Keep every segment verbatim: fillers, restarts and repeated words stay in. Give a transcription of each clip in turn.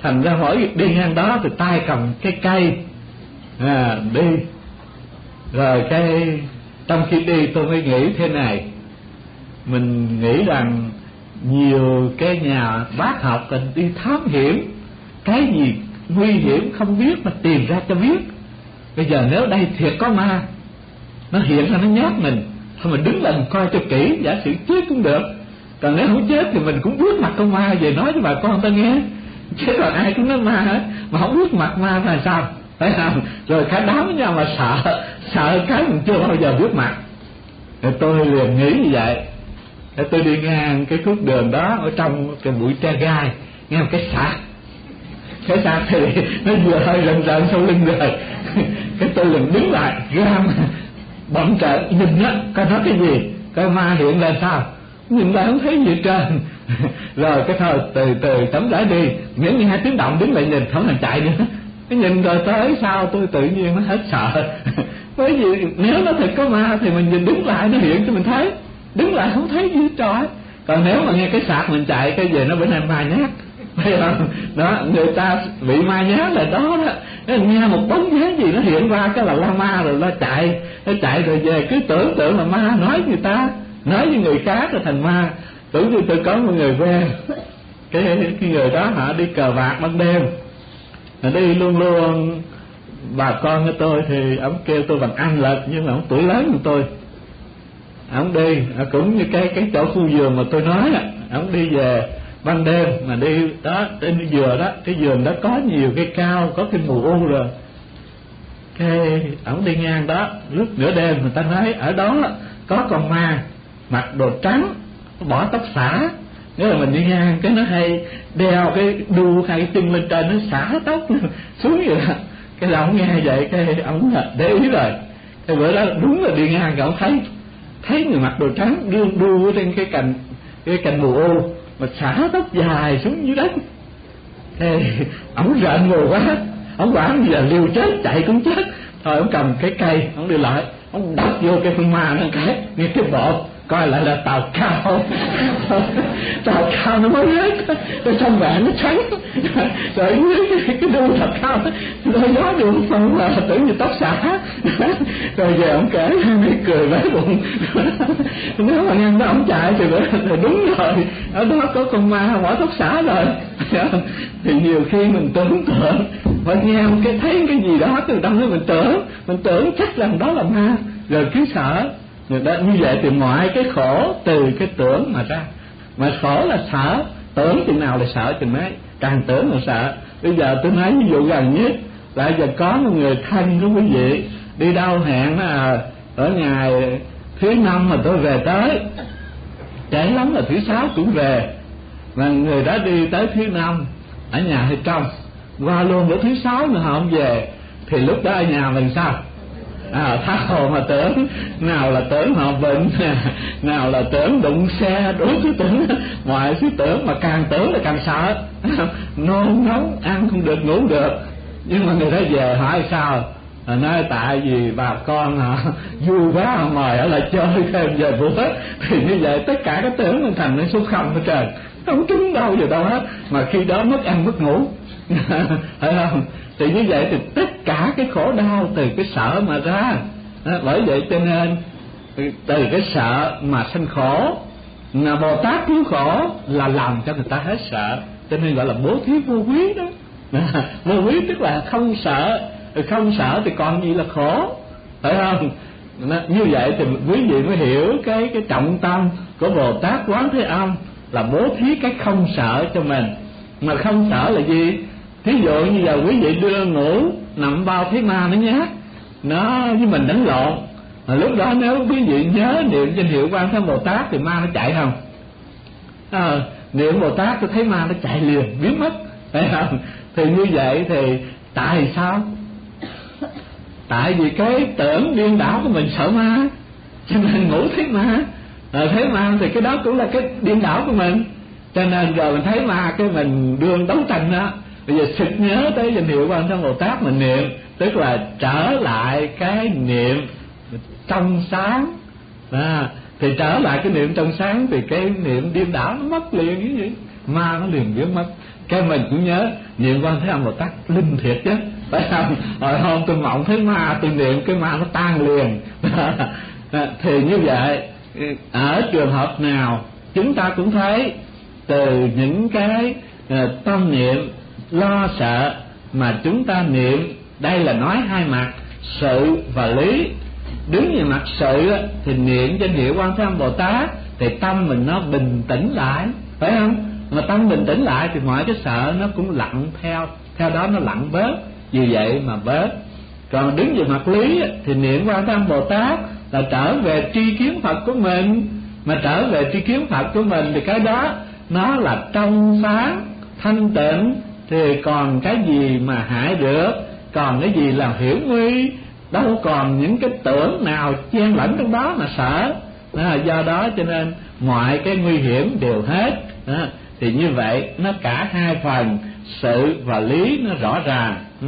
Thành ra mỗi đi ngang đó thì tay cầm cái cây à, đi. Rồi cái trong khi đi tôi mới nghĩ thế này, mình nghĩ rằng nhiều cái nhà bác học cần đi thám hiểm, cái gì nguy hiểm không biết mà tìm ra cho biết. Bây giờ nếu đây thiệt có ma, nó hiện ra nó nhát mình, thôi mình đứng lên coi cho kỹ, giả sử chết cũng được. Còn nếu không chết thì mình cũng biết mặt con ma về nói cho bà con ta nghe. Chứ còn ai cũng nói ma hết mà không biết mặt ma là sao, phải không? Rồi cả đám với nhau mà sợ, sợ cái mình chưa bao giờ biết mặt. Rồi tôi liền nghĩ như vậy. Rồi tôi đi ngang cái khúc đường đó, ở trong cái bụi tre gai, nghe một cái sạc. Cái sạc thì nó vừa hơi rần rần sau lưng rồi. Cái tôi liền đứng lại, ram bậm trợn nhìn á, coi nói cái gì, coi ma hiện lên sao. Nhìn lại không thấy gì hết trơn. Rồi cái thôi từ từ tấm đã đi, miễn nghe hai tiếng động đứng lại nhìn, không thèm chạy nữa. Cái nhìn rồi tới sao tôi tự nhiên nó hết sợ. Bởi vì nếu nó thật có ma thì mình nhìn đứng lại nó hiện cho mình thấy, đứng lại không thấy gì hết trọi. Còn nếu mà nghe cái sạc mình chạy cái về nó bữa nay ma nhát, thấy không? Đó, người ta bị ma nhát là đó đó. Nghe một bóng dáng gì nó hiện ra cái là la ma rồi, nó chạy, nó chạy rồi về cứ tưởng tượng là ma, nói người ta, nói với người khác là thành ma. Tưởng như tôi có một người quen, cái, cái người đó họ đi cờ bạc ban đêm, họ đi luôn luôn. Bà con của tôi thì ông kêu tôi bằng anh Lật, nhưng mà ông tuổi lớn hơn tôi. Ông đi cũng như cái cái chỗ khu vườn mà tôi nói, ông đi về ban đêm mà đi đó trên cái vườn đó, cái vườn đó có nhiều cây cao, có cái mù u rồi. Cái ông đi ngang đó lúc nửa đêm, người ta nói ở đó có con ma mặc đồ trắng, bỏ tóc xả. Nếu là mình đi ngang cái nó hay đeo cái đu hai cái chân lên trên, nó xả tóc xuống vậy đó. Cái là ông nghe vậy cái ông để ý rồi. Cái bữa đó đúng là đi ngang cái ông thấy thấy người mặc đồ trắng đu đu trên cái cành cái cành mù ô mà xả tóc dài xuống dưới đất. Cái ông rợn người quá, ông quản giờ liều chết chạy cũng chết. Thôi ông cầm cái cây, ông đi lại, ông đập vô cái con ma nó cái nghe cái bộ coi lại là tàu cao. Tàu cao nó mới rớt rồi trong vạn nó trắng rồi dưới cái, cái đu thật cao rồi gió đường xong là tưởng như tóc xả. Rồi về ông kể mấy cười lấy bụng. Nếu mà ngang đó ông chạy thì là đúng rồi, ở đó có con ma bỏ tóc xả rồi. Thì nhiều khi mình tưởng tượng và nghe cái thấy cái gì đó từ đâu mình tưởng mình tưởng chắc rằng đó là ma, rồi cứ sợ. Người ta như vậy thì mọi cái khổ từ cái tưởng mà ra. Mà khổ là sợ, tưởng chừng nào là sợ chừng ấy, càng tưởng là sợ. Bây giờ tôi nói ví dụ gần nhất là giờ có một người thân của quý vị đi đâu hẹn là ở ngày thứ năm mà tôi về tới, trễ lắm là thứ sáu cũng về. Mà người đó đi tới thứ năm ở nhà hay trong, qua luôn bữa thứ sáu nữa họ không về, thì lúc đó ở nhà mình sao? À, tha hồ mà tưởng, nào là tưởng họ bệnh, nào là tưởng đụng xe, đối thứ tưởng, mọi thứ tưởng, mà càng tưởng là càng sợ, nôn nóng, ăn không được, ngủ được. Nhưng mà người đó về hỏi sao? À, nói tại vì bà con họ vui quá họ mời ở lại chơi thêm về bữa. Thì như vậy tất cả cái tưởng mình thành cái số không hết trời, không trúng đâu vào đâu hết, mà khi đó mất ăn mất ngủ. Phải không? Thì như vậy thì tất cả cái khổ đau từ cái sợ mà ra. À, bởi vậy cho nên từ cái sợ mà sanh khổ. Mà Bồ Tát cứu khổ là làm cho người ta hết sợ, cho nên gọi là bố thí vô quý đó. À, vô quý tức là không sợ, không sợ thì còn gì là khổ, phải không? Như vậy thì quý vị mới hiểu cái cái trọng tâm của Bồ Tát Quán Thế Âm là bố thí cái không sợ cho mình. Mà không sợ là gì? Thí dụ như giờ quý vị đưa ngủ nằm bao thấy ma nó nhát, nó với mình đánh lộn, mà lúc đó nếu quý vị nhớ niệm danh hiệu Quan Thế Bồ Tát thì ma nó chạy không? À, niệm Bồ Tát tôi thấy ma nó chạy liền biến mất, phải không? Thì như vậy thì tại sao? Tại vì cái tưởng điên đảo của mình sợ ma, cho nên ngủ thấy ma. À, thấy ma thì cái đó cũng là cái điên đảo của mình, cho nên rồi mình thấy ma cái mình đương đấu tranh đó. Bây giờ sực nhớ tới danh hiệu Quan Thế Bồ Tát mình niệm, tức là trở lại cái niệm trong sáng. À, thì trở lại cái niệm trong sáng thì cái niệm điên đảo nó mất liền, như vậy ma nó liền biến mất. cái mình cũng nhớ niệm Quan Thế Âm Bồ Tát linh thiệt chứ, phải không? Hồi hôm tôi mộng thấy ma, tôi niệm cái ma nó tan liền. Thì như vậy, ở trường hợp nào chúng ta cũng thấy từ những cái tâm niệm lo sợ mà chúng ta niệm, đây là nói hai mặt, sự và lý. Đứng về mặt sự thì niệm danh hiệu Quan Thế Âm Bồ Tát thì tâm mình nó bình tĩnh lại, phải không? Mà tâm bình tĩnh lại thì mọi cái sợ nó cũng lặng theo, theo đó nó lặng bớt, vì vậy mà bớt. Còn đứng về mặt lý thì niệm Quan Thế Âm Bồ Tát là trở về tri kiến Phật của mình, mà trở về tri kiến Phật của mình thì cái đó nó là trong sáng thanh tịnh, thì còn cái gì mà hại được, còn cái gì là hiểu nguy, đâu còn những cái tưởng nào chen lẫn trong đó mà sợ. À, do đó cho nên mọi cái nguy hiểm đều hết. À, thì như vậy nó cả hai phần, sự và lý nó rõ ràng. Ừ.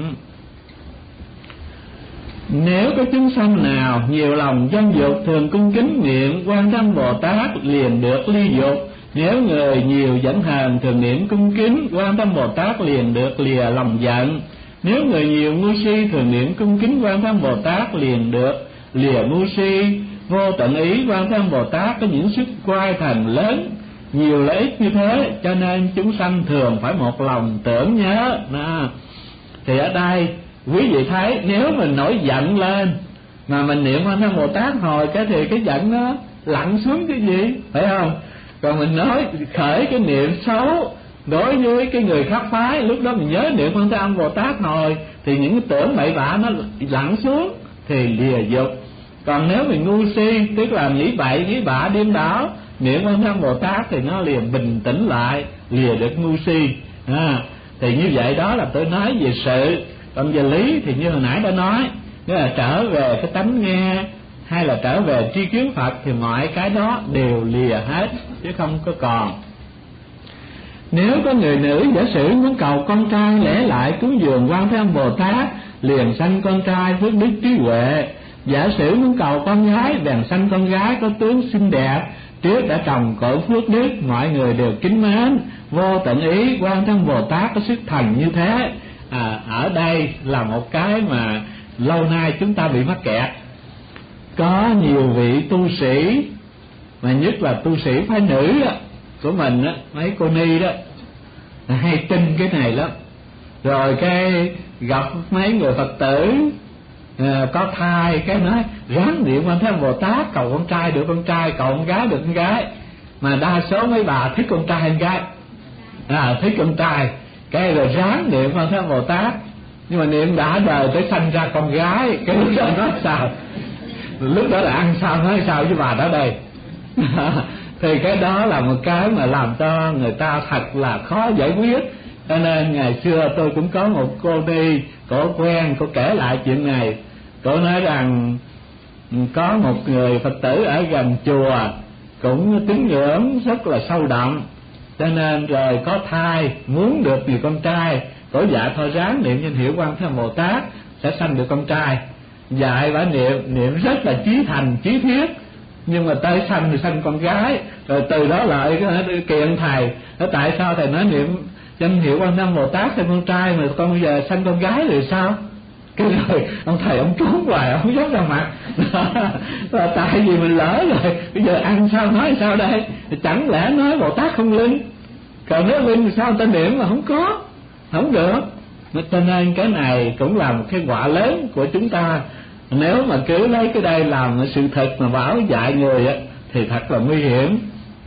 Nếu có chúng sanh nào nhiều lòng dâm dục, thường cung kính niệm Quan Thế Âm Bồ Tát liền được ly dục. Nếu người nhiều giận hờn, thường niệm cung kính Quan Thế Âm Bồ Tát liền được lìa lòng giận. Nếu người nhiều ngu si, thường niệm cung kính Quan Thế Âm Bồ Tát liền được lìa ngu si. Vô tận ý Quan Thế Âm Bồ Tát có những sức quay thần lớn, nhiều lợi ích như thế, cho nên chúng sanh thường phải một lòng tưởng nhớ. Đó. Thì ở đây quý vị thấy, nếu mình nổi giận lên mà mình niệm Quan Thế Âm Bồ Tát hồi cái thì cái giận nó lặn xuống cái gì, phải không? Còn mình nói khởi cái niệm xấu đối với cái người khác phái, lúc đó mình nhớ niệm Quan Thế Âm Bồ Tát hồi thì những cái tưởng bậy bạ nó lặn xuống thì lìa dục. Còn nếu mình ngu si, tức là nghĩ bậy nghĩ bạ điên đảo, niệm Quan Thế Âm Bồ Tát thì nó liền bình tĩnh lại, lìa được ngu si. À, thì như vậy đó là tôi nói về sự. Còn về lý thì như hồi nãy đã nói, nghĩa là trở về cái tánh nghe hay là trở về tri kiến Phật thì mọi cái đó đều lìa hết, chứ không có còn. Nếu có người nữ giả sử muốn cầu con trai, lẽ lại cúng dường Quan Thế Âm Bồ Tát liền sanh con trai phước đức trí huệ. Giả sử muốn cầu con gái, bèn sanh con gái có tướng xinh đẹp, trước đã trồng cội phước đức, mọi người đều kính mến. Vô tận ý Quan Thế Âm Bồ Tát có sức thần như thế. À, ở đây là một cái mà lâu nay chúng ta bị mắc kẹt. Có nhiều vị tu sĩ, mà nhất là tu sĩ phái nữ đó, của mình đó, mấy cô ni đó, hay tin cái này lắm. Rồi cái gặp mấy người Phật tử à, có thai, cái nói ráng niệm Quan Thế Âm Bồ Tát cầu con trai được con trai, cầu con gái được con gái. Mà đa số mấy bà thích con trai con gái, à, thích con trai, cái rồi ráng niệm Quan Thế Âm Bồ Tát. Nhưng mà niệm đã đời tới sanh ra con gái, cái lúc đó nói sao? Lúc đó là ăn sao nói sao với bà đó đây. Thì cái đó là một cái mà làm cho người ta thật là khó giải quyết. Cho nên ngày xưa tôi cũng có một cô đi, cổ quen, cô kể lại chuyện này. Cô nói rằng có một người Phật tử ở gần chùa cũng tín ngưỡng rất là sâu đậm, cho nên rồi có thai, muốn được người con trai, cổ dạy thôi ráng niệm danh hiệu Quan Thế Âm Bồ Tát sẽ sanh được con trai. Dạy bà niệm, niệm rất là chí thành, chí thiết, nhưng mà tới sanh thì sanh con gái. Rồi từ đó lại kiện thầy, tại sao thầy nói niệm danh hiệu Quan Thế Âm Bồ Tát sanh con trai mà con bây giờ sanh con gái rồi sao? Cái rồi ông thầy ông trốn hoài, ông không dám ra mặt. Là tại vì mình lỡ rồi, bây giờ ăn sao nói sao đây? Chẳng lẽ nói Bồ Tát không linh, còn nếu linh thì sao người ta niệm mà không có, không được. Cho nên cái này cũng là một cái quả lớn của chúng ta. Nếu mà cứ lấy cái đây làm sự thật mà bảo dạy người á, thì thật là nguy hiểm.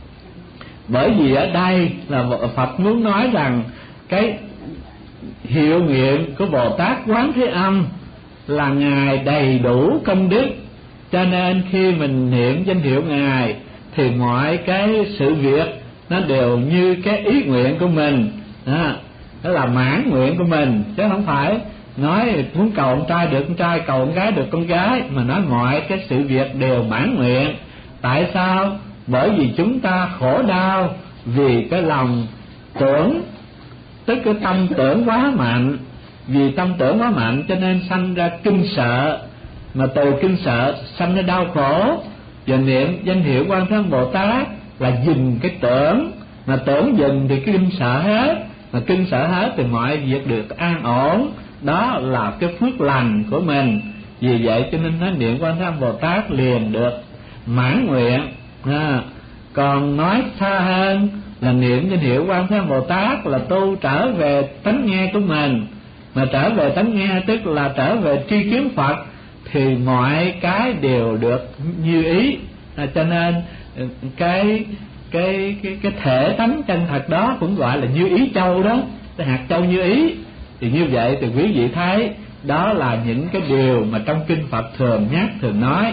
Bởi vì ở đây là Phật muốn nói rằng cái hiệu nghiệm của Bồ Tát Quán Thế Âm là Ngài đầy đủ công đức, cho nên khi mình niệm danh hiệu Ngài thì mọi cái sự việc nó đều như cái ý nguyện của mình, đó, đó là mãn nguyện của mình, chứ không phải nói muốn cầu con trai được con trai, cầu con gái được con gái, mà nói mọi cái sự việc đều mãn nguyện. Tại sao? Bởi vì chúng ta khổ đau vì cái lòng tưởng, tức cái tâm tưởng quá mạnh. Vì tâm tưởng quá mạnh cho nên sanh ra kinh sợ, mà từ kinh sợ sanh ra đau khổ. Và niệm danh hiệu Quan Thế Âm Bồ Tát là dừng cái tưởng, mà tưởng dừng thì cái kinh sợ hết. mà kinh sợ hết thì mọi việc được an ổn, đó là cái phước lành của mình. Vì vậy cho nên nói niệm Quan Thế Âm Bồ Tát liền được mãn nguyện. À, còn nói xa hơn là niệm danh hiệu Quan Thế Âm Bồ Tát là tu trở về tánh nghe của mình, mà trở về tánh nghe tức là trở về tri kiến Phật, thì mọi cái đều được như ý. À, cho nên cái cái cái cái thể tánh chân thật đó cũng gọi là như ý châu đó, cái hạt châu như ý. Thì như vậy thì quý vị thấy đó là những cái điều mà trong kinh Phật thường nhắc thường nói.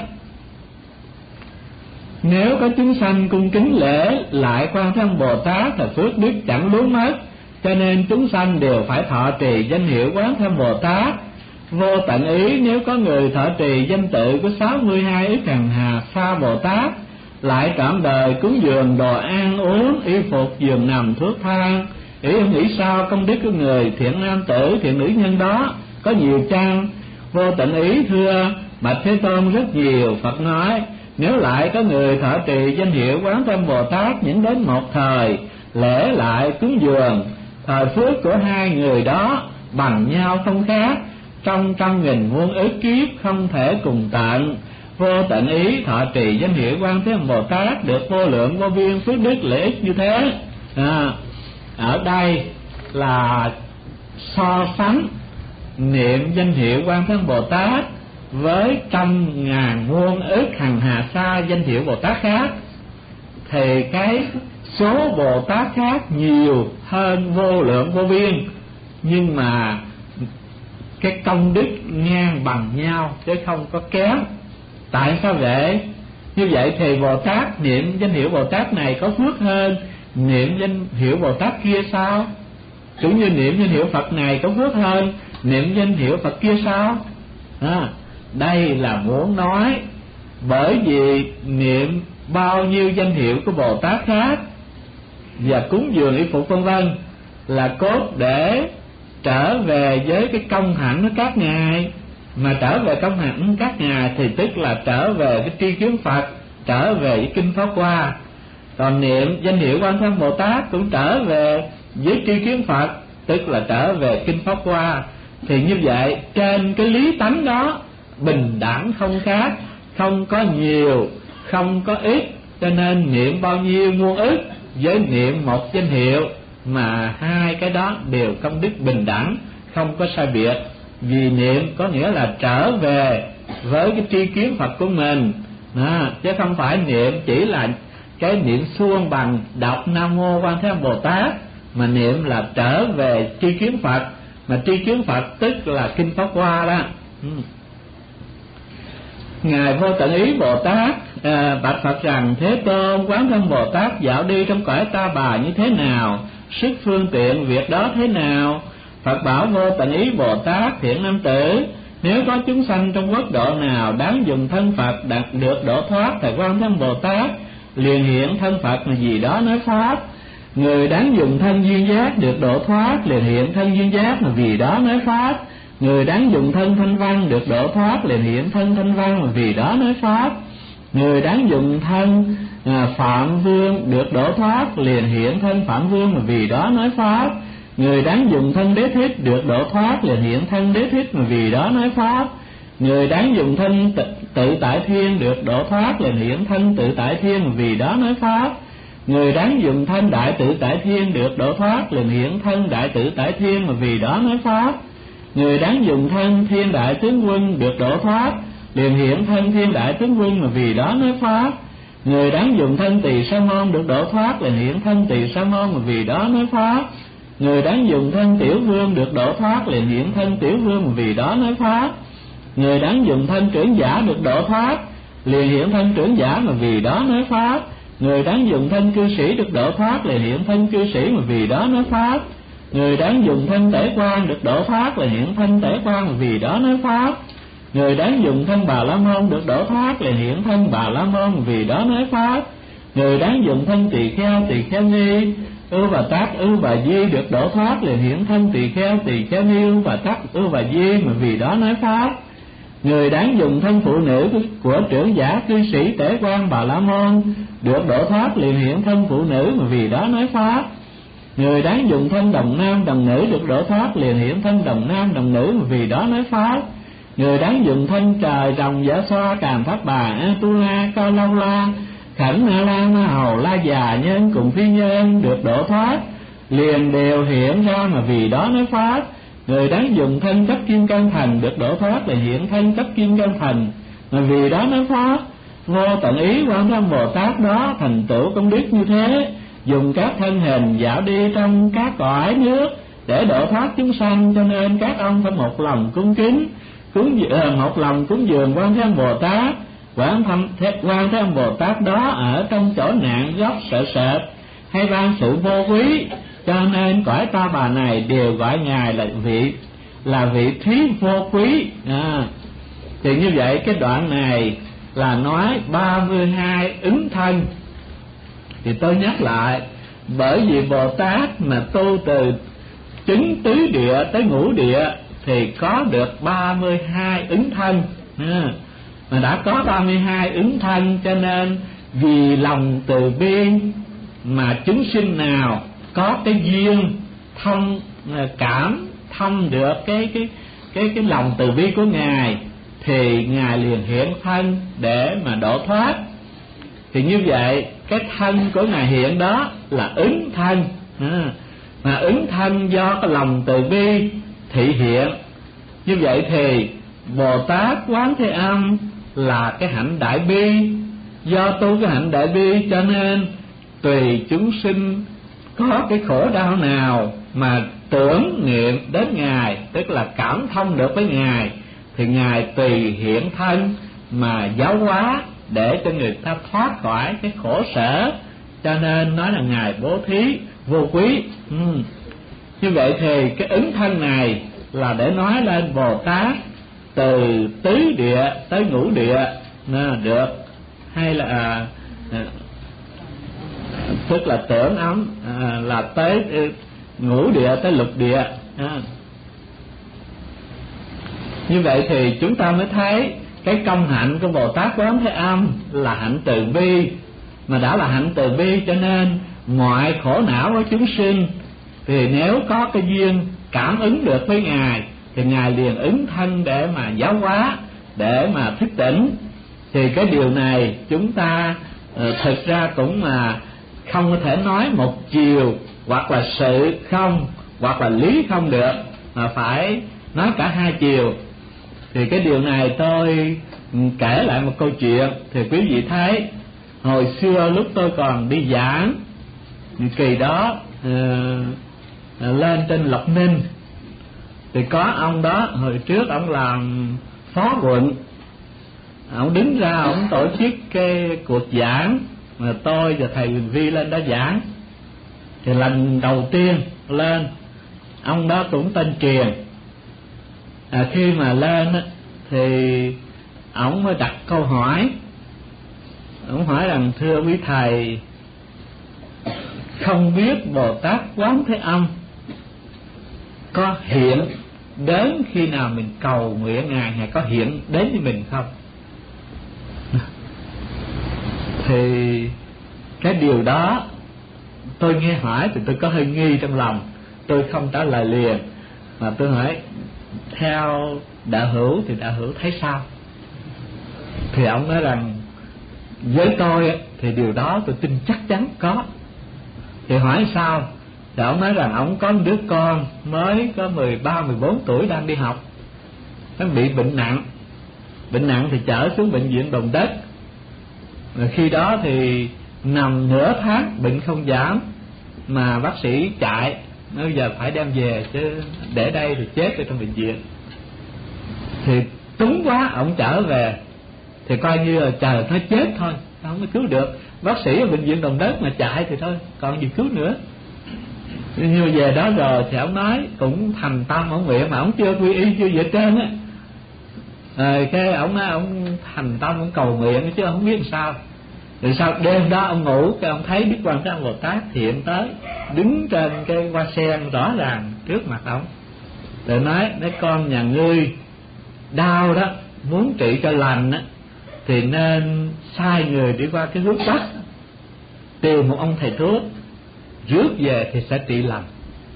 Nếu có chúng sanh cung kính lễ lại Quan Thế Âm Bồ Tát thì phước đức chẳng lún mất, cho nên chúng sanh đều phải thọ trì danh hiệu Quán Thế Âm Bồ Tát. Vô tận ý nếu có người thọ trì danh tự của sáu mươi hai ức hằng hà sa Bồ Tát, lại trọn đời cúng dường đồ ăn uống, y phục, giường nằm, thuốc thang, ý nghĩ sao công đức của người thiện nam tử thiện nữ nhân đó có nhiều chăng? Vô tận ý thưa bạch Thế Tôn rất nhiều. Phật nói nếu lại có người thọ trì danh hiệu Quán Thế Âm Bồ Tát những đến một thời, lễ lại cúng dường, thời phước của hai người đó bằng nhau không khác, trong trăm nghìn muôn ức kiếp không thể cùng tận. Vô tận ý thọ trì danh hiệu Quan Thế Âm Bồ Tát được vô lượng vô biên phước đức lợi ích như thế. À, ở đây là so sánh niệm danh hiệu Quan Thế Âm Bồ Tát với trăm ngàn muôn ức hằng hà sa danh hiệu Bồ Tát khác, thì cái số Bồ Tát khác nhiều hơn vô lượng vô biên, nhưng mà cái công đức ngang bằng nhau chứ không có kém. Tại sao vậy? Như vậy thì Bồ Tát niệm danh hiệu Bồ Tát này có phước hơn niệm danh hiệu Bồ Tát kia sao? Cũng như niệm danh hiệu Phật này có phước hơn niệm danh hiệu Phật kia sao? À, đây là muốn nói bởi vì niệm bao nhiêu danh hiệu của Bồ Tát khác và cúng dường y phục vân vân là cốt để trở về với cái công hạnh của các ngài. Mà trở về công hạnh các ngài thì tức là trở về cái tri kiến Phật, trở về cái kinh Pháp Hoa. Còn niệm danh hiệu Quan Thế Âm Bồ Tát cũng trở về với tri kiến Phật, tức là trở về kinh Pháp Hoa. Thì như vậy trên cái lý tánh đó bình đẳng không khác, không có nhiều, không có ít, cho nên niệm bao nhiêu muôn ức với niệm một danh hiệu mà hai cái đó đều công đức bình đẳng, không có sai biệt. Vì niệm có nghĩa là trở về với cái tri kiến Phật của mình, à, chứ không phải niệm chỉ là cái niệm suông bằng đọc Nam Mô Quan Thế Âm Bồ Tát, mà niệm là trở về tri kiến Phật, mà tri kiến Phật tức là kinh Pháp Hoa đó. Ừ. Ngài Vô Tận Ý Bồ Tát à, bạch Phật rằng: Thế Tôn, Quán Thế Âm Bồ Tát dạo đi trong cõi Ta Bà như thế nào, sức phương tiện việc đó thế nào? Phật bảo: Vô Tận Ý Bồ Tát thiện nam tử, nếu có chúng sanh trong quốc độ nào đáng dùng thân Phật đạt được độ thoát, thì Quan Thế Âm Bồ Tát liền hiện thân Phật mà vì đó nói pháp. Người đáng dùng thân duyên giác được độ thoát, liền hiện thân duyên giác mà vì đó nói pháp. Người đáng dùng thân thanh văn được độ thoát, liền hiện thân thanh văn mà vì đó nói pháp. Người đáng dùng thân à, Phạm Vương được độ thoát, liền hiện thân Phạm Vương mà vì đó nói pháp. Người đáng dùng thân Đế Thích được độ thoát, liền hiện thân Đế Thích mà vì đó nói pháp. Người đáng dùng thân tự, tự tại thiên được độ thoát, liền hiện thân tự tại thiên mà vì đó nói pháp. Người đáng dùng thân đại tự tại thiên được độ thoát, liền hiện thân đại tự tại thiên mà vì đó nói pháp. Người đáng dùng thân thiên đại tướng quân được độ thoát, liền hiện thân thiên đại tướng quân mà vì đó nói pháp. Người đáng dùng thân Tỳ Sa Môn được độ thoát, liền hiện thân Tỳ Sa Môn mà vì đó nói pháp. Người đáng dùng thân Tiểu Vương được độ thoát, liền hiện thân Tiểu Vương mà vì đó nói pháp. Người đáng dùng thân Trưởng Giả được độ thoát, liền hiện thân Trưởng Giả mà vì đó nói pháp. Người đáng dùng thân Cư Sĩ được độ thoát, liền hiện thân Cư Sĩ mà vì đó nói pháp. Người đáng dùng thân Tể Quan được độ thoát, liền hiện thân Tể Quan mà vì đó nói pháp. Người đáng dùng thân Bà La Môn được độ thoát, liền hiện thân Bà La Môn mà vì đó nói pháp. Người đáng dùng thân Tỳ Kheo Tỳ Kheo Ni Ưu Bà Tát Ưu Bà Di được độ thoát, liền hiện thân Tỳ Kheo Tỳ Kheo Ni Ưu Bà Tát Ưu Bà Di mà vì đó nói pháp. Người đáng dùng thân phụ nữ của Trưởng Giả Cư Sĩ Tể Quan Bà La Môn được độ thoát, liền hiện thân phụ nữ mà vì đó nói pháp. Người đáng dùng thân đồng nam đồng nữ được độ thoát, liền hiện thân đồng nam đồng nữ, vì đó nói pháp. Người đáng dùng thân trời rồng giả xoa càn thác bà Atula Cao Lâu La Khẩn Na La Ma Hầu La Già Nhân cùng phi nhân được độ thoát, liền đều hiện ra mà vì đó nói pháp. Người đáng dùng thân cấp kim cang thần được độ thoát, là hiện thân cấp kim cang thần mà vì đó nói pháp. Vô tận ý Quan Thế Âm Bồ Tát đó thành tựu công đức như thế, dùng các thân hình dạo đi trong các cõi nước để độ thoát chúng sanh, cho nên các ông phải một lòng cung kính cúng dường, một lòng cúng dường Quan Thế Âm Bồ Tát. Quan Quan Thế Âm Bồ Tát đó ở trong chỗ nạn góc sợ sệt hay ban sự vô quý, cho nên cõi Ta Bà này đều gọi ngài là vị là vị thí vô quý. À, thì như vậy cái đoạn này là nói ba mươi hai ứng thân. Thì tôi nhắc lại, bởi vì Bồ Tát mà tu từ chứng tứ địa tới ngũ địa thì có được ba mươi hai ứng thân. À, mà đã có ba mươi hai ứng thân, cho nên vì lòng từ bi mà chúng sinh nào có cái duyên thông cảm thông được cái cái cái cái lòng từ bi của ngài thì ngài liền hiện thân để mà độ thoát. Thì như vậy cái thân của ngài hiện đó là ứng thân. À, mà ứng thân do cái lòng từ bi thị hiện. Như vậy thì Bồ Tát Quán Thế Âm là cái hạnh đại bi, do tu cái hạnh đại bi cho nên tùy chúng sinh có cái khổ đau nào mà tưởng niệm đến ngài, tức là cảm thông được với ngài, thì ngài tùy hiện thân mà giáo hóa để cho người ta thoát khỏi cái khổ sở, cho nên nói là ngài bố thí vô quý. Ừ. Như vậy thì cái ứng thân này là để nói lên Bồ Tát từ tứ địa tới ngũ địa à, được, hay là à, à, tức là tưởng ấm à, là tới ngũ địa tới lục địa. À, như vậy thì chúng ta mới thấy cái công hạnh của Bồ Tát Quán Thế Âm là hạnh từ bi. Mà đã là hạnh từ bi cho nên mọi khổ não của chúng sinh thì nếu có cái duyên cảm ứng được với ngài thì ngài liền ứng thân để mà giáo hóa, để mà thức tỉnh. Thì cái điều này chúng ta uh, thực ra cũng mà không có thể nói một chiều, hoặc là sự không, hoặc là lý không được, mà phải nói cả hai chiều. Thì cái điều này tôi kể lại một câu chuyện. Thì quý vị thấy hồi xưa lúc tôi còn đi giảng, kỳ đó uh, lên trên Lộc Ninh, thì có ông đó hồi trước ông làm phó quận, ông đứng ra ông tổ chức cái cuộc giảng mà tôi và thầy Quỳnh Vi lên đó giảng. Thì lần đầu tiên lên, ông đó cũng tên Truyền. À, khi mà lên á, thì ông mới đặt câu hỏi. Ông hỏi rằng: thưa quý thầy, không biết Bồ Tát Quán Thế Âm có hiện đến khi nào mình cầu nguyện ngài, ngài có hiện đến với mình không? Thì cái điều đó tôi nghe hỏi thì tôi có hơi nghi trong lòng, tôi không trả lời liền, mà tôi hỏi theo đạo hữu thì đạo hữu thấy sao? Thì ông nói rằng với tôi thì điều đó tôi tin chắc chắn có. Thì hỏi sao? Thì ông nói rằng ông có một đứa con mới có mười ba, mười bốn tuổi đang đi học, nó bị bệnh nặng. Bệnh nặng thì chở xuống bệnh viện Đồng Đất. Rồi khi đó thì nằm nửa tháng bệnh không giảm, mà bác sĩ chạy, nói giờ phải đem về chứ để đây thì chết ở trong bệnh viện. Thì túng quá, ông trở về thì coi như là trời nó chết thôi, không có cứu được. Bác sĩ ở bệnh viện Đồng Đất mà chạy thì thôi, còn gì cứu nữa. Nhưng về đó rồi thì ông nói cũng thành tâm ông nguyện, mà ông chưa quy y chưa về trên á. Rồi cái ông nói ông thành tâm ông cầu nguyện chứ ông không biết làm sao. Rồi sau đêm đó ông ngủ, cái ông thấy Đức Quan Thế Âm Bồ Tát hiện tới, đứng trên cái hoa sen rõ ràng trước mặt ông. Rồi nói: nói con nhà ngươi đau đó, muốn trị cho lành á, thì nên sai người đi qua cái hướng Bắc tìm một ông thầy thuốc, rước về thì sẽ trị lành.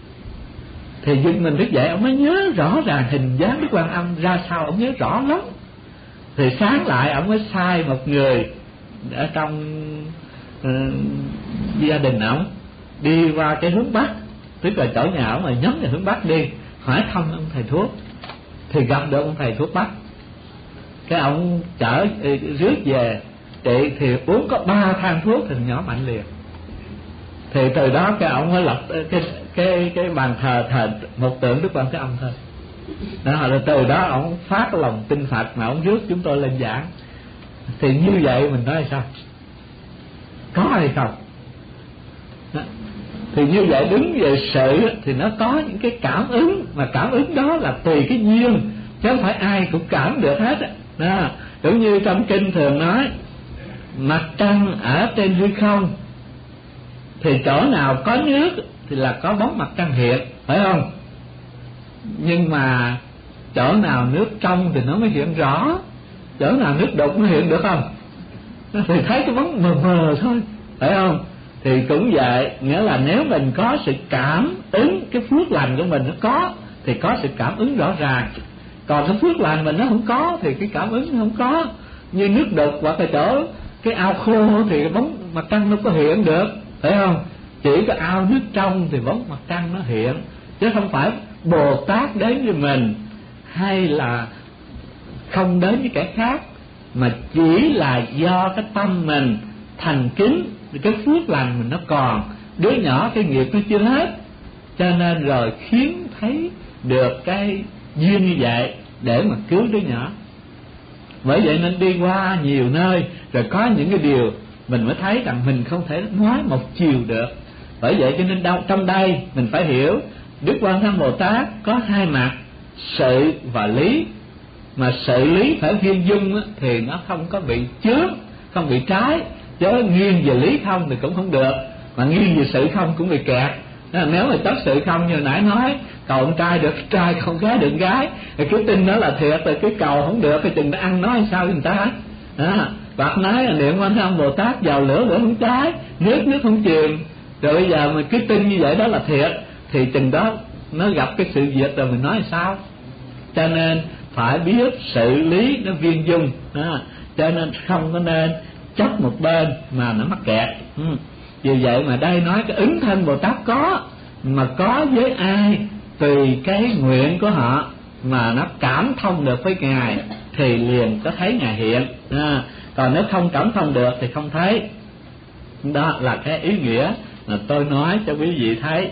Thì Duyên Minh thức dậy, ông mới nhớ rõ ràng hình dáng Đức Quan Âm ra sao, ông nhớ rõ lắm. Thì sáng lại ông mới sai một người ở trong uh, gia đình ông đi qua cái hướng Bắc, tức là chỗ nhà ông mà nhắm về hướng Bắc đi, hỏi thăm ông thầy thuốc. Thì gặp được ông thầy thuốc Bắc, cái ông chở rước về trị, thì uống có ba thang thuốc thì nhỏ mạnh liền. Thì từ đó cái ông mới lập cái cái cái bàn thờ thờ một tượng Đức Quan Thế Âm thôi. Đó là từ đó ông phát lòng tin Phật mà ông rước chúng tôi lên giảng. Thì như vậy mình nói sao? Có hay không? Đó. Thì như vậy đứng về sự thì nó có những cái cảm ứng, mà cảm ứng đó là tùy cái duyên, chứ không phải ai cũng cảm được hết. Đó. Giống như trong kinh thường nói, mặt trăng ở trên hư không, thì chỗ nào có nước thì là có bóng mặt trăng hiện, phải không? Nhưng mà chỗ nào nước trong thì nó mới hiện rõ, chỗ nào nước đục nó hiện được không? Thì thấy cái bóng mờ mờ thôi, phải không? Thì cũng vậy, nghĩa là nếu mình có sự cảm ứng, cái phước lành của mình nó có thì có sự cảm ứng rõ ràng. Còn cái phước lành mình nó không có thì cái cảm ứng nó không có. Như nước đục hoặc là chỗ cái ao khô thì cái bóng mặt trăng nó có hiện được, phải không? Chỉ có ao nước trong thì bóng mặt trăng nó hiện, chứ không phải Bồ Tát đến với mình hay là không đến với kẻ khác, mà chỉ là do cái tâm mình thành kính, cái phước lành mình nó còn, đứa nhỏ cái nghiệp nó chưa hết, cho nên rồi khiến thấy được cái duyên như vậy để mà cứu đứa nhỏ. Bởi vậy nên đi qua nhiều nơi rồi có những cái điều mình mới thấy rằng mình không thể nói một chiều được. Bởi vậy cho nên đâu trong đây mình phải hiểu Đức Quan Thế Âm Bồ Tát có hai mặt, sự và lý. Mà sự lý phải viên dung thì nó không có bị chướng, không bị trái, chứ nghiêng về lý không thì cũng không được, mà nghiêng về sự không cũng bị kẹt. Nếu mà chấp sự không như nãy nói, cầu con trai được trai, con gái được gái, thì cái tin đó là thiệt, rồi cái cầu không được cái chừng nó ăn nói sao với người ta. Đó. Phật nói là niệm Quan Thế Âm Bồ Tát vào lửa lửa không cháy, nước nước không chìm. Rồi bây giờ mà cái tin như vậy đó là thiệt, thì chừng đó nó gặp cái sự việc rồi mình nói sao? Cho nên phải biết xử lý nó viên dung. Đó. Cho nên không có nên chấp một bên mà nó mắc kẹt. Ừ. Vì vậy mà đây nói cái ứng thân Bồ Tát có, mà có với ai tùy cái nguyện của họ mà nó cảm thông được với Ngài thì liền có thấy Ngài hiện. À, còn nếu không cảm thông được thì không thấy. Đó là cái ý nghĩa là tôi nói cho quý vị thấy.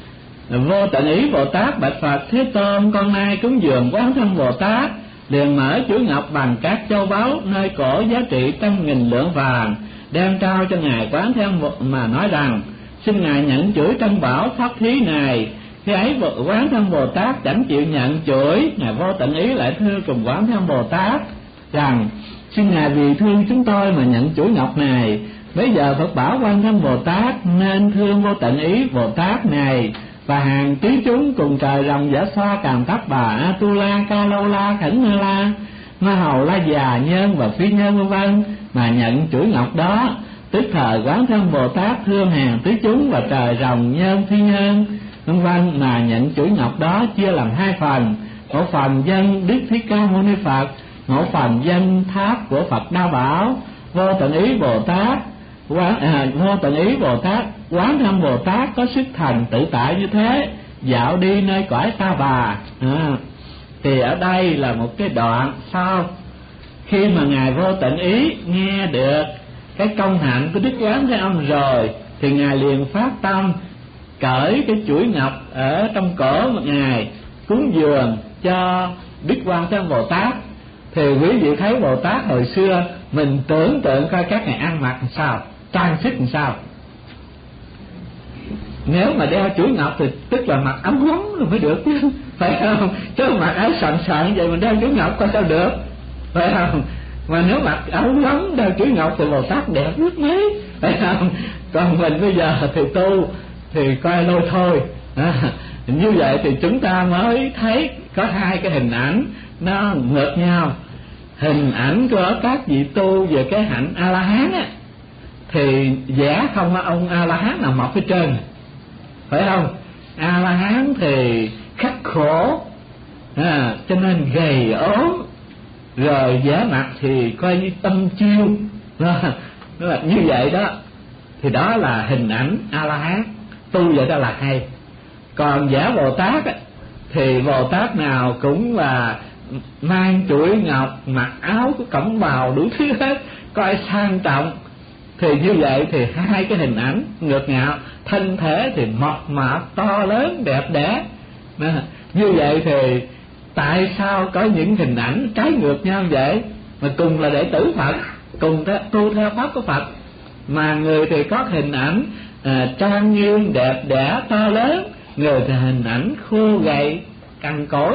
Vô Tận Ý Bồ Tát bạch Phật: Thế Tôn, con nay cúng dường Quán Thân Bồ Tát, liền mở chuỗi ngọc bằng các châu báu nơi cổ giá trị trăm nghìn lượng vàng, đem trao cho Ngài Quán Thế Âm mà nói rằng: xin Ngài nhận chuỗi trân bảo pháp thí này. Khi ấy Quán Thế Âm Bồ Tát chẳng chịu nhận chuỗi, Ngài Vô Tận Ý lại thưa cùng Quán Thế Âm Bồ Tát rằng: xin Ngài vì thương chúng tôi mà nhận chuỗi ngọc này. Bây giờ Phật bảo Quan Thế Âm Bồ Tát nên thương Vô Tận Ý Bồ Tát này và hàng tí chúng cùng trời rồng Giả Xoa Càn Tắc Bà Atula Ca Lâu La Khẩn Na La Ma Hầu La Già Nhân và Phi Nhân vân vân mà nhận chuỗi ngọc đó. Tức thời Quán Thế Âm Bồ Tát thương hàng tí chúng và trời rồng nhân phi nhân vân vân mà nhận chuỗi ngọc đó chia làm hai phần: một phần dân Đức Thích Ca Mâu Ni Phật, một phần dân tháp của Phật Đa Bảo. Vô Tận Ý Bồ Tát Quán, à, Vô Tận Ý Bồ Tát Quán Thế Âm Bồ Tát có sức thần tự tại như thế, dạo đi nơi cõi Ta Bà. À, thì ở đây là một cái đoạn sau khi mà Ngài Vô Tận Ý nghe được cái công hạnh của Đức Quán Thế Âm rồi thì Ngài liền phát tâm cởi cái chuỗi ngọc ở trong cổ một Ngài cúng dường cho Đức Quan Thế Âm Bồ Tát. Thì quý vị thấy Bồ Tát hồi xưa mình tưởng tượng coi các ngài ăn mặc làm sao, trang sức làm sao. Nếu mà đeo chuỗi ngọc thì tức là mặc áo gấm rồi mới được chứ, phải không? Chứ mặc áo sẵn sẵn vậy mà đeo chuỗi ngọc coi sao được, phải không? Mà nếu mặc áo gấm đeo chuỗi ngọc thì Bồ Tát đẹp rất mấy, phải không? Còn mình bây giờ thì tu thì coi lôi thôi. À, như vậy thì chúng ta mới thấy có hai cái hình ảnh nó ngược nhau. Hình ảnh của các vị tu về cái hạnh A La Hán á, thì vẽ không có ông A La Hán nào mọc hết trơn, phải không? A La Hán thì khắc khổ, à, cho nên gầy ốm, rồi vẻ mặt thì coi như tâm chiêu, là như vậy đó. Thì đó là hình ảnh A La Hán, tu vậy đó là hay. Còn giả Bồ Tát á, thì Bồ Tát nào cũng là mang chuỗi ngọc, mặc áo của cẩm bào đủ thứ hết, coi sang trọng. Thì như vậy thì hai cái hình ảnh ngược ngạo, thân thể thì mộc mạp to lớn đẹp đẽ. Như vậy thì tại sao có những hình ảnh trái ngược nhau vậy? Mà cùng là đệ tử Phật, cùng tu theo pháp của Phật, mà người thì có hình ảnh à, trang nghiêm đẹp đẽ to lớn, người thì hình ảnh khô gầy cằn cỗi.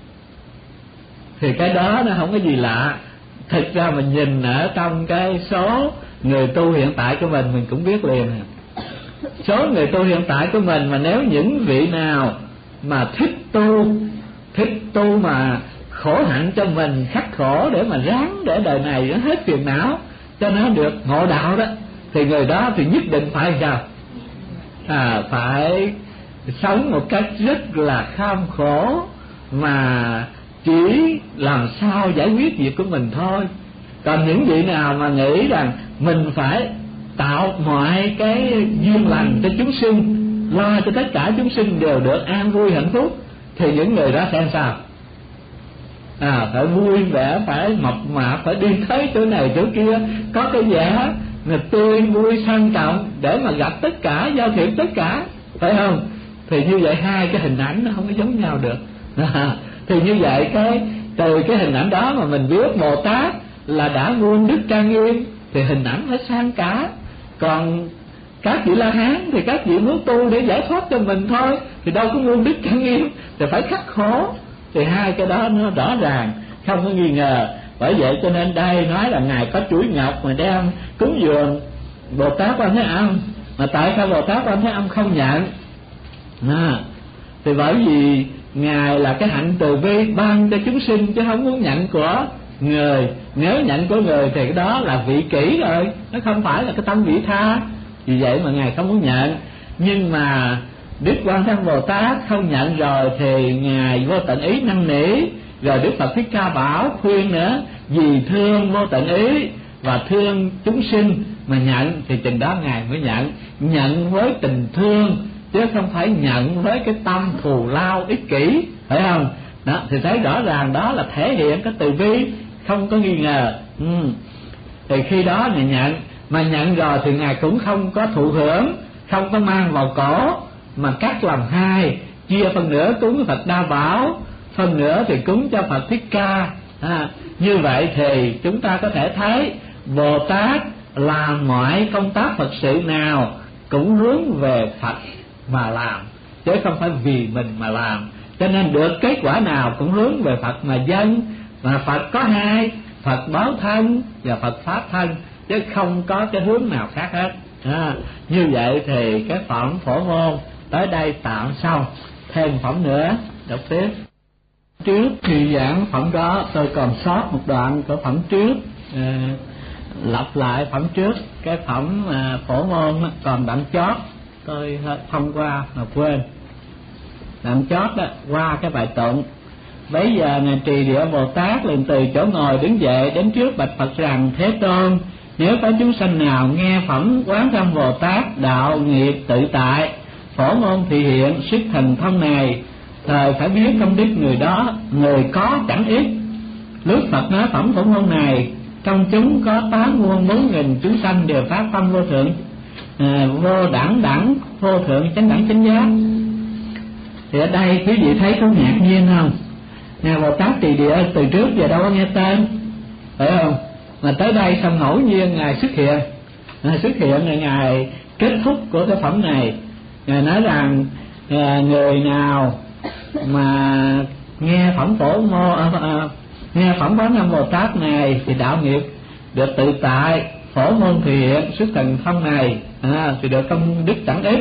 Thì cái đó nó không có gì lạ. Thực ra mình nhìn ở trong cái số người tu hiện tại của mình, mình cũng biết liền. Số người tu hiện tại của mình, mà nếu những vị nào mà thích tu, thích tu mà khổ hạnh cho mình, khắc khổ để mà ráng để đời này nó hết phiền não, cho nó được ngộ đạo đó, thì người đó thì nhất định phải sao? À, phải sống một cách rất là kham khổ, mà chỉ làm sao giải quyết việc của mình thôi. Còn những vị nào mà nghĩ rằng mình phải tạo mọi cái duyên lành cho chúng sinh, lo cho tất cả chúng sinh đều được an vui hạnh phúc, thì những người đó sẽ làm sao? À, phải vui vẻ, phải mộc mạp, phải đi tới chỗ này chỗ kia, có cái vẻ mà tươi vui sang trọng để mà gặp tất cả, giao thiệp tất cả, phải không? Thì như vậy hai cái hình ảnh nó không có giống nhau được. À, thì như vậy cái từ cái hình ảnh đó mà mình biết Bồ Tát là đã muôn đức trang nghiêm, thì hình ảnh phải sang cả. Còn các vị La Hán thì các vị muốn tu để giải thoát cho mình thôi, thì đâu có muôn đức trang nghiêm, thì phải khắc khổ. Thì hai cái đó nó rõ ràng, không có nghi ngờ. Bởi vậy cho nên đây nói là Ngài có chuỗi ngọc mà đem cúng dường Bồ Tát Quan Thế Âm. Mà tại sao Bồ Tát Quan Thế Âm không nhận? À, thì bởi vì Ngài là cái hạnh từ bi ban cho chúng sinh, chứ không muốn nhận của người. Nếu nhận của người thì cái đó là vị kỷ rồi, nó không phải là cái tâm vị tha. Vì vậy mà Ngài không muốn nhận. Nhưng mà Đức Quan Thế Âm Bồ Tát không nhận rồi thì Ngài vô tận ý năn nỉ, rồi Đức Phật Thích Ca Bảo khuyên nữa, vì thương vô tận ý và thương chúng sinh mà nhận, thì chừng đó Ngài mới nhận. Nhận với tình thương, chứ không phải nhận với cái tâm thù lao ích kỷ, phải không? Đó, thì thấy rõ ràng đó là thể hiện cái từ bi, không có nghi ngờ. Ừ. Thì khi đó Ngài nhận, mà nhận rồi thì Ngài cũng không có thụ hưởng, không có mang vào cổ, mà cắt làm hai, chia phần nửa cúng Phật Đa Bảo, phần nửa thì cúng cho Phật Thích Ca. À, như vậy thì chúng ta có thể thấy Bồ Tát làm mọi công tác Phật sự nào cũng hướng về Phật mà làm, chứ không phải vì mình mà làm. Cho nên được kết quả nào cũng hướng về Phật mà dâng. Mà Phật có hai, Phật báo thân và Phật pháp thân, chứ không có cái hướng nào khác hết. À, như vậy thì cái phẩm Phổ Môn tới đây tạm xong. Thêm phẩm nữa đọc tiếp. Trước khi giảng phẩm đó tôi còn sót một đoạn của phẩm trước, à, lặp lại phẩm trước. Cái phẩm à, Phổ Môn còn đoạn chót tôi thông qua mà quên. Đoạn chót đó qua cái bài tụng. Bấy giờ Ngài Trì Địa Bồ Tát liền từ chỗ ngồi đứng dậy, đến trước bạch Phật rằng: Thế Tôn, nếu có chúng sanh nào nghe phẩm Quán Thế Âm Bồ Tát đạo nghiệp tự tại, Phổ Môn thị hiện sức thần thông này, thời phải biết công đức người đó, người có chẳng ít. Lúc Phật nói phẩm Phổ Môn này, trong chúng có tám muôn bốn nghìn chúng sanh đều phát tâm vô thượng, à, vô đẳng đẳng vô thượng chánh đẳng chánh giác. Thì ở đây quý vị thấy có ngạc nhiên không? Ngài Bồ Tát Trì Địa từ trước giờ đâu có nghe tên, phải không? Mà tới đây xong ngẫu nhiên Ngài xuất hiện. Ngài xuất hiện là Ngài kết thúc của cái phẩm này. Ngài nói rằng à, người nào mà nghe phẩm Phổ Mô à, à, nghe phẩm Quán Thế Âm Bồ Tát này thì đạo nghiệp được tự tại, Phổ Môn thì hiện xuất thần thông này, à, thì được công đức chẳng ít.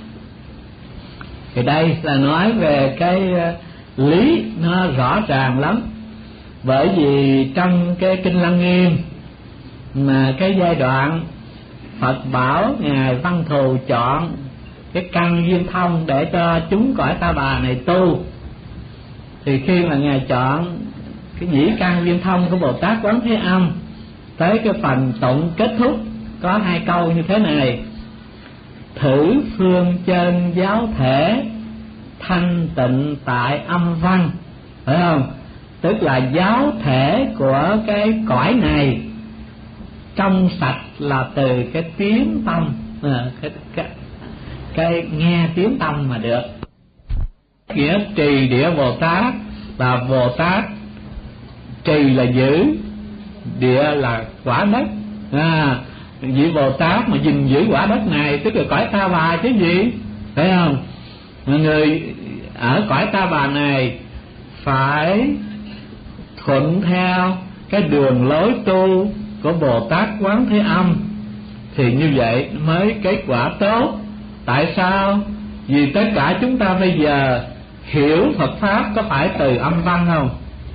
Thì đây là nói về cái lý nó rõ ràng lắm. Bởi vì trong cái Kinh Lăng Nghiêm mà cái giai đoạn Phật bảo Ngài Văn Thù chọn cái căn duyên thông để cho chúng cõi Ta Bà này tu. Thì khi mà Ngài chọn cái nhĩ căn duyên thông của Bồ Tát Quán Thế Âm, tới cái phần tụng kết thúc có hai câu như thế này: thử phương chân giáo thể, thanh tịnh tại âm văn. Phải không? Tức là giáo thể của cái cõi này trong sạch là từ cái tiếng tâm, à, cái, cái, cái nghe tiếng tâm mà được. Nghĩa trì địa Bồ Tát là Bồ Tát, trì là giữ, địa là quả đất. À, vị Bồ Tát mà gìn giữ quả đất này tức là cõi Ta Bà chứ gì, phải không? Mọi người ở cõi Ta Bà này phải thuận theo cái đường lối tu của Bồ Tát Quán Thế Âm, thì như vậy mới kết quả tốt. Tại sao? Vì tất cả chúng ta bây giờ hiểu Phật Pháp có phải từ âm văn không?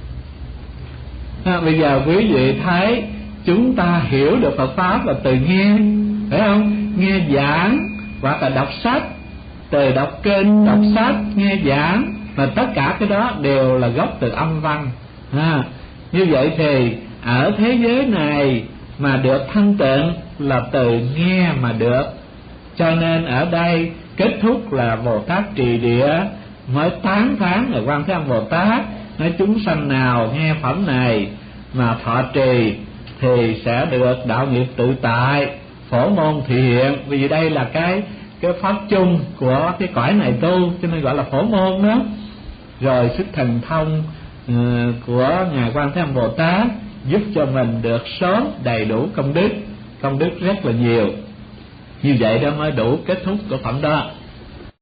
À, bây giờ quý vị thấy chúng ta hiểu được Phật Pháp là từ nghe, phải không? Nghe giảng hoặc là đọc sách, từ đọc kinh, đọc sách, nghe giảng, mà tất cả cái đó đều là gốc từ âm văn. À, như vậy thì ở thế giới này mà được thanh tịnh là từ nghe mà được. Cho nên ở đây kết thúc là Bồ Tát trì địa mới tán thán ở Quan Thế Âm Bồ Tát, nói chúng sanh nào nghe phẩm này mà thọ trì thì sẽ được đạo nghiệp tự tại, phổ môn thị hiện. Vì đây là cái cái pháp chung của cái cõi này tu, cho nên gọi là phổ môn đó. Rồi sức thần thông uh, của Ngài Quan Thế Âm Bồ Tát giúp cho mình được sớm đầy đủ công đức, công đức rất là nhiều. Như vậy đó mới đủ kết thúc của phẩm đó.